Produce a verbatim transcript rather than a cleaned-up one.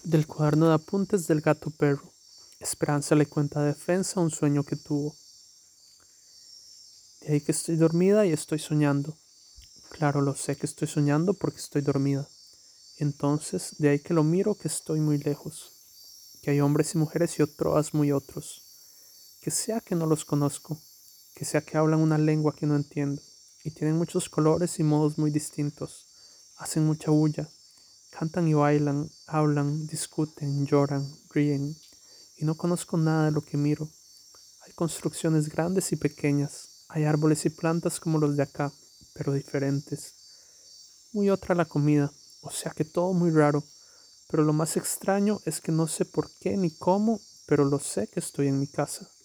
Del cuaderno de apuntes del gato perro. Esperanza le cuenta a Defensa un sueño que tuvo. De ahí que estoy dormida y estoy soñando. Claro, lo sé que estoy soñando porque estoy dormida. Entonces, de ahí que lo miro que estoy muy lejos. Que hay hombres y mujeres y otros muy otros. Que sea que no los conozco. Que sea que hablan una lengua que no entiendo. Y tienen muchos colores y modos muy distintos. Hacen mucha bulla. Cantan y bailan, hablan, discuten, lloran, ríen. Y no conozco nada de lo que miro. Hay construcciones grandes y pequeñas. Hay árboles y plantas como los de acá, pero diferentes. Muy otra la comida, o sea que todo muy raro. Pero lo más extraño es que no sé por qué ni cómo, pero lo sé que estoy en mi casa.